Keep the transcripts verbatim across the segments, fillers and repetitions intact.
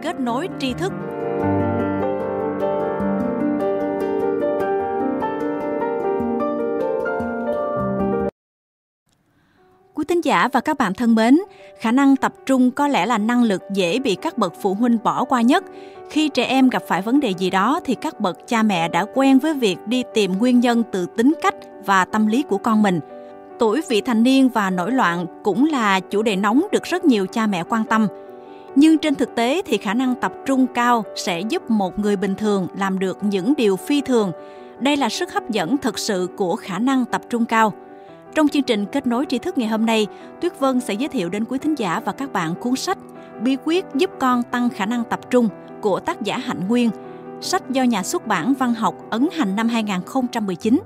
kết nối tri thức. Quý thính giả và các bạn thân mến, khả năng tập trung có lẽ là năng lực dễ bị các bậc phụ huynh bỏ qua nhất. Khi trẻ em gặp phải vấn đề gì đó thì các bậc cha mẹ đã quen với việc đi tìm nguyên nhân từ tính cách và tâm lý của con mình. Tuổi vị thành niên và nổi loạn cũng là chủ đề nóng được rất nhiều cha mẹ quan tâm. Nhưng trên thực tế thì khả năng tập trung cao sẽ giúp một người bình thường làm được những điều phi thường. Đây là sức hấp dẫn thực sự của khả năng tập trung cao. Trong chương trình Kết nối tri thức ngày hôm nay, Tuyết Vân sẽ giới thiệu đến quý thính giả và các bạn cuốn sách Bí quyết giúp con tăng khả năng tập trung của tác giả Hạnh Nguyên, sách do nhà xuất bản Văn học ấn hành năm hai không một chín.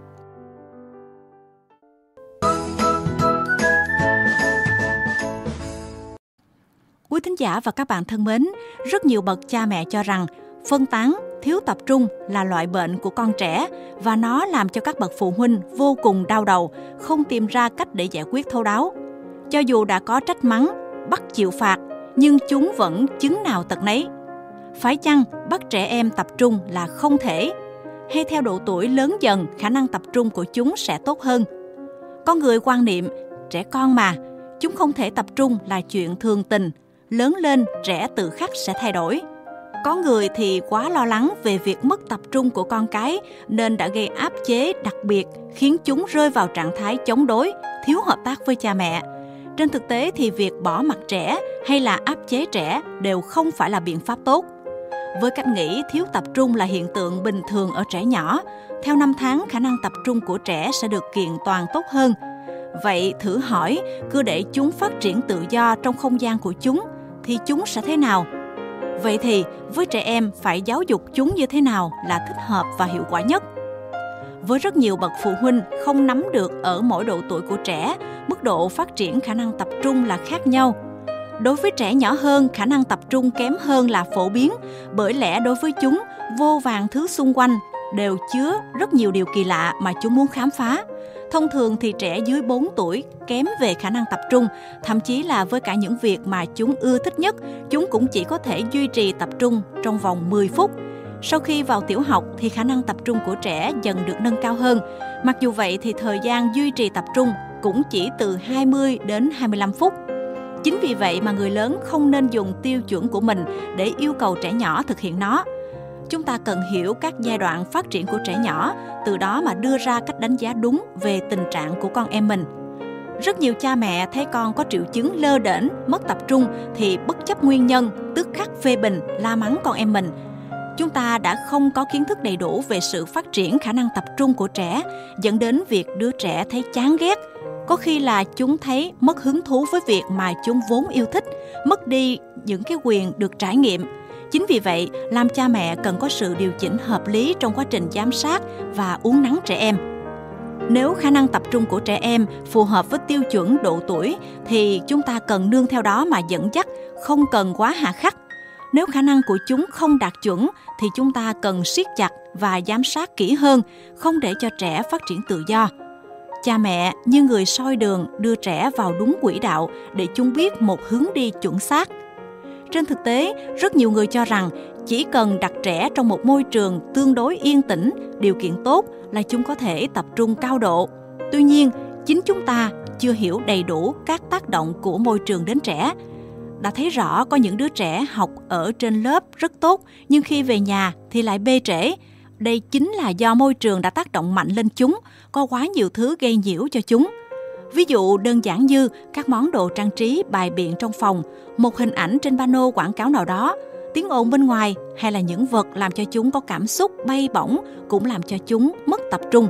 Quý thính giả và các bạn thân mến, rất nhiều bậc cha mẹ cho rằng phân tán, thiếu tập trung là loại bệnh của con trẻ và nó làm cho các bậc phụ huynh vô cùng đau đầu, không tìm ra cách để giải quyết thấu đáo. Cho dù đã có trách mắng, bắt chịu phạt, nhưng chúng vẫn chứng nào tật nấy. Phải chăng bắt trẻ em tập trung là không thể? Hay theo độ tuổi lớn dần, khả năng tập trung của chúng sẽ tốt hơn? Có người quan niệm, trẻ con mà, chúng không thể tập trung là chuyện thường tình, lớn lên trẻ tự khắc sẽ thay đổi. Có người thì quá lo lắng về việc mất tập trung của con cái nên đã gây áp chế đặc biệt khiến chúng rơi vào trạng thái chống đối, thiếu hợp tác với cha mẹ. Trên thực tế thì việc bỏ mặc trẻ hay là áp chế trẻ đều không phải là biện pháp tốt. Với cách nghĩ thiếu tập trung là hiện tượng bình thường ở trẻ nhỏ, theo năm tháng khả năng tập trung của trẻ sẽ được kiện toàn tốt hơn. Vậy thử hỏi, cứ để chúng phát triển tự do trong không gian của chúng thì chúng sẽ thế nào? Vậy thì với trẻ em phải giáo dục chúng như thế nào là thích hợp và hiệu quả nhất? Với rất nhiều bậc phụ huynh không nắm được ở mỗi độ tuổi của trẻ, mức độ phát triển khả năng tập trung là khác nhau. Đối với trẻ nhỏ hơn, khả năng tập trung kém hơn là phổ biến, bởi lẽ đối với chúng, vô vàn thứ xung quanh đều chứa rất nhiều điều kỳ lạ mà chúng muốn khám phá. Thông thường thì trẻ dưới bốn tuổi kém về khả năng tập trung, thậm chí là với cả những việc mà chúng ưa thích nhất, chúng cũng chỉ có thể duy trì tập trung trong vòng mười phút. Sau khi vào tiểu học thì khả năng tập trung của trẻ dần được nâng cao hơn. Mặc dù vậy thì thời gian duy trì tập trung cũng chỉ từ hai mươi đến hai mươi lăm phút. Chính vì vậy mà người lớn không nên dùng tiêu chuẩn của mình để yêu cầu trẻ nhỏ thực hiện nó. Chúng ta cần hiểu các giai đoạn phát triển của trẻ nhỏ, từ đó mà đưa ra cách đánh giá đúng về tình trạng của con em mình. Rất nhiều cha mẹ thấy con có triệu chứng lơ đễnh, mất tập trung thì bất chấp nguyên nhân, tức khắc phê bình, la mắng con em mình. Chúng ta đã không có kiến thức đầy đủ về sự phát triển khả năng tập trung của trẻ, dẫn đến việc đứa trẻ thấy chán ghét. Có khi là chúng thấy mất hứng thú với việc mà chúng vốn yêu thích, mất đi những cái quyền được trải nghiệm. Chính vì vậy, làm cha mẹ cần có sự điều chỉnh hợp lý trong quá trình giám sát và uốn nắn trẻ em. Nếu khả năng tập trung của trẻ em phù hợp với tiêu chuẩn độ tuổi thì chúng ta cần nương theo đó mà dẫn dắt, không cần quá hà khắc. Nếu khả năng của chúng không đạt chuẩn thì chúng ta cần siết chặt và giám sát kỹ hơn, không để cho trẻ phát triển tự do. Cha mẹ như người soi đường đưa trẻ vào đúng quỹ đạo để chúng biết một hướng đi chuẩn xác. Trên thực tế, rất nhiều người cho rằng chỉ cần đặt trẻ trong một môi trường tương đối yên tĩnh, điều kiện tốt là chúng có thể tập trung cao độ. Tuy nhiên, chính chúng ta chưa hiểu đầy đủ các tác động của môi trường đến trẻ. Đã thấy rõ có những đứa trẻ học ở trên lớp rất tốt, nhưng khi về nhà thì lại bê trễ. Đây chính là do môi trường đã tác động mạnh lên chúng, có quá nhiều thứ gây nhiễu cho chúng. Ví dụ đơn giản như các món đồ trang trí bày biện trong phòng, một hình ảnh trên pano quảng cáo nào đó, tiếng ồn bên ngoài hay là những vật làm cho chúng có cảm xúc bay bổng cũng làm cho chúng mất tập trung.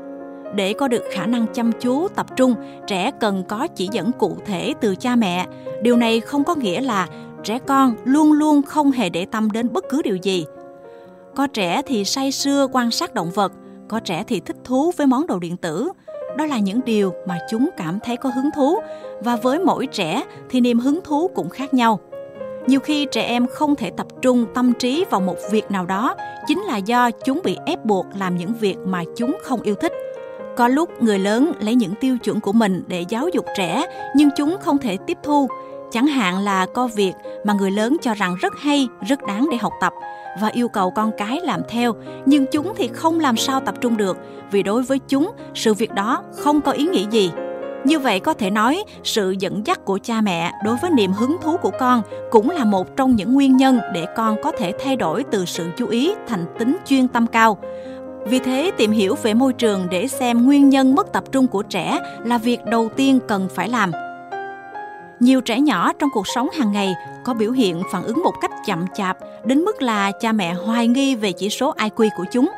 Để có được khả năng chăm chú, tập trung, trẻ cần có chỉ dẫn cụ thể từ cha mẹ. Điều này không có nghĩa là trẻ con luôn luôn không hề để tâm đến bất cứ điều gì. Có trẻ thì say sưa quan sát động vật, có trẻ thì thích thú với món đồ điện tử. Đó là những điều mà chúng cảm thấy có hứng thú, và với mỗi trẻ thì niềm hứng thú cũng khác nhau. Nhiều khi trẻ em không thể tập trung tâm trí vào một việc nào đó chính là do chúng bị ép buộc làm những việc mà chúng không yêu thích. Có lúc người lớn lấy những tiêu chuẩn của mình để giáo dục trẻ nhưng chúng không thể tiếp thu. Chẳng hạn là có việc mà người lớn cho rằng rất hay, rất đáng để học tập và yêu cầu con cái làm theo, nhưng chúng thì không làm sao tập trung được vì đối với chúng, sự việc đó không có ý nghĩa gì. Như vậy có thể nói, sự dẫn dắt của cha mẹ đối với niềm hứng thú của con cũng là một trong những nguyên nhân để con có thể thay đổi từ sự chú ý thành tính chuyên tâm cao. Vì thế, tìm hiểu về môi trường để xem nguyên nhân mất tập trung của trẻ là việc đầu tiên cần phải làm. Nhiều trẻ nhỏ trong cuộc sống hàng ngày có biểu hiện phản ứng một cách chậm chạp đến mức là cha mẹ hoài nghi về chỉ số I Q của chúng.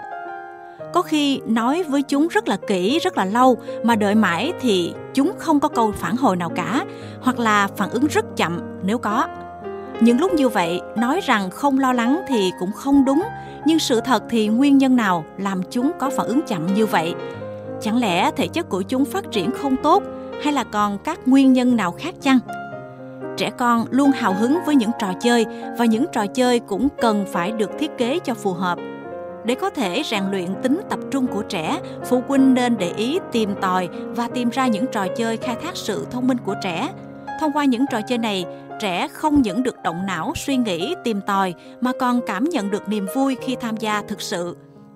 Có khi nói với chúng rất là kỹ, rất là lâu mà đợi mãi thì chúng không có câu phản hồi nào cả, hoặc là phản ứng rất chậm nếu có. Những lúc như vậy, nói rằng không lo lắng thì cũng không đúng, nhưng sự thật thì nguyên nhân nào làm chúng có phản ứng chậm như vậy? Chẳng lẽ thể chất của chúng phát triển không tốt, hay là còn các nguyên nhân nào khác chăng? Trẻ con luôn hào hứng với những trò chơi và những trò chơi cũng cần phải được thiết kế cho phù hợp. Để có thể rèn luyện tính tập trung của trẻ, phụ huynh nên để ý tìm tòi và tìm ra những trò chơi khai thác sự thông minh của trẻ. Thông qua những trò chơi này, trẻ không những được động não suy nghĩ, tìm tòi mà còn cảm nhận được niềm vui khi tham gia thực sự.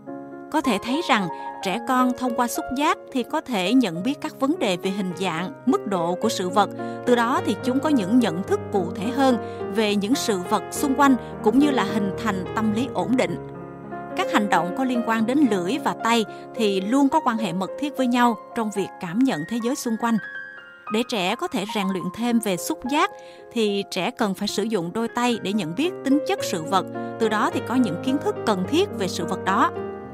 Có thể thấy rằng trẻ con thông qua xúc giác thì có thể nhận biết các vấn đề về hình dạng, mức độ của sự vật. Từ đó thì chúng có những nhận thức cụ thể hơn về những sự vật xung quanh cũng như là hình thành tâm lý ổn định. Các hành động có liên quan đến lưỡi và tay thì luôn có quan hệ mật thiết với nhau trong việc cảm nhận thế giới xung quanh. Để trẻ có thể rèn luyện thêm về xúc giác thì trẻ cần phải sử dụng đôi tay để nhận biết tính chất sự vật, từ đó thì có những kiến thức cần thiết về sự vật đó.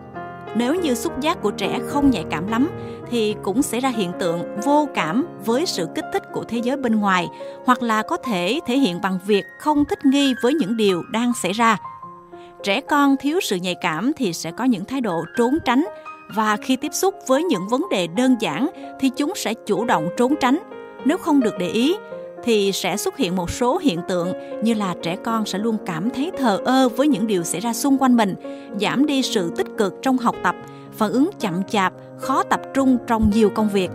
Nếu như xúc giác của trẻ không nhạy cảm lắm thì cũng sẽ ra hiện tượng vô cảm với sự kích thích của thế giới bên ngoài, hoặc là có thể thể hiện bằng việc không thích nghi với những điều đang xảy ra. Trẻ con thiếu sự nhạy cảm thì sẽ có những thái độ trốn tránh, và khi tiếp xúc với những vấn đề đơn giản thì chúng sẽ chủ động trốn tránh. Nếu không được để ý thì sẽ xuất hiện một số hiện tượng như là trẻ con sẽ luôn cảm thấy thờ ơ với những điều xảy ra xung quanh mình, giảm đi sự tích cực trong học tập, phản ứng chậm chạp, khó tập trung trong nhiều công việc.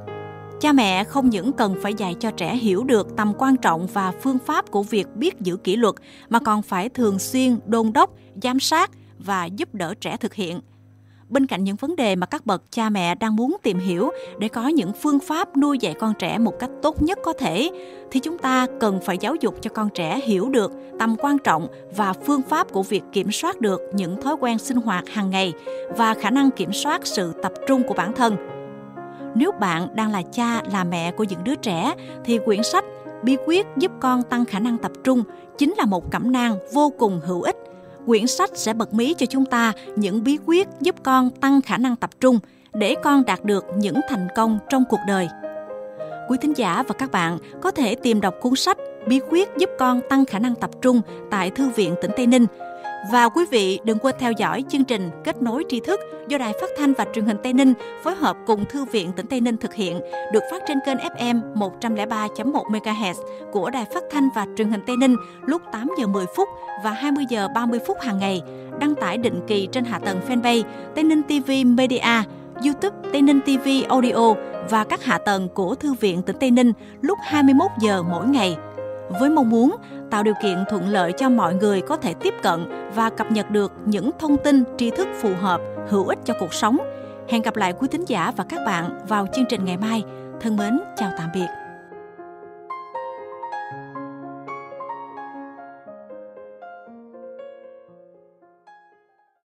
Cha mẹ không những cần phải dạy cho trẻ hiểu được tầm quan trọng và phương pháp của việc biết giữ kỷ luật, mà còn phải thường xuyên đôn đốc, giám sát và giúp đỡ trẻ thực hiện. Bên cạnh những vấn đề mà các bậc cha mẹ đang muốn tìm hiểu để có những phương pháp nuôi dạy con trẻ một cách tốt nhất có thể, thì chúng ta cần phải giáo dục cho con trẻ hiểu được tầm quan trọng và phương pháp của việc kiểm soát được những thói quen sinh hoạt hàng ngày và khả năng kiểm soát sự tập trung của bản thân. Nếu bạn đang là cha, là mẹ của những đứa trẻ, thì quyển sách Bí quyết giúp con tăng khả năng tập trung chính là một cẩm nang vô cùng hữu ích. Quyển sách sẽ bật mí cho chúng ta những bí quyết giúp con tăng khả năng tập trung để con đạt được những thành công trong cuộc đời. Quý thính giả và các bạn có thể tìm đọc cuốn sách Bí quyết giúp con tăng khả năng tập trung tại Thư viện tỉnh Tây Ninh. Và quý vị đừng quên theo dõi chương trình Kết nối tri thức do Đài Phát thanh và Truyền hình Tây Ninh phối hợp cùng Thư viện tỉnh Tây Ninh thực hiện, được phát trên kênh ép em một không ba chấm một mê ga héc của Đài Phát thanh và Truyền hình Tây Ninh lúc tám giờ mười phút và hai mươi giờ ba mươi phút hàng ngày, đăng tải định kỳ trên hạ tầng fanpage Tây Ninh ti vi Media, YouTube Tây Ninh ti vi Audio và các hạ tầng của Thư viện tỉnh Tây Ninh lúc hai mươi mốt giờ mỗi ngày. Với mong muốn tạo điều kiện thuận lợi cho mọi người có thể tiếp cận và cập nhật được những thông tin, tri thức phù hợp, hữu ích cho cuộc sống. Hẹn gặp lại quý thính giả và các bạn vào chương trình ngày mai. Thân mến, chào tạm biệt.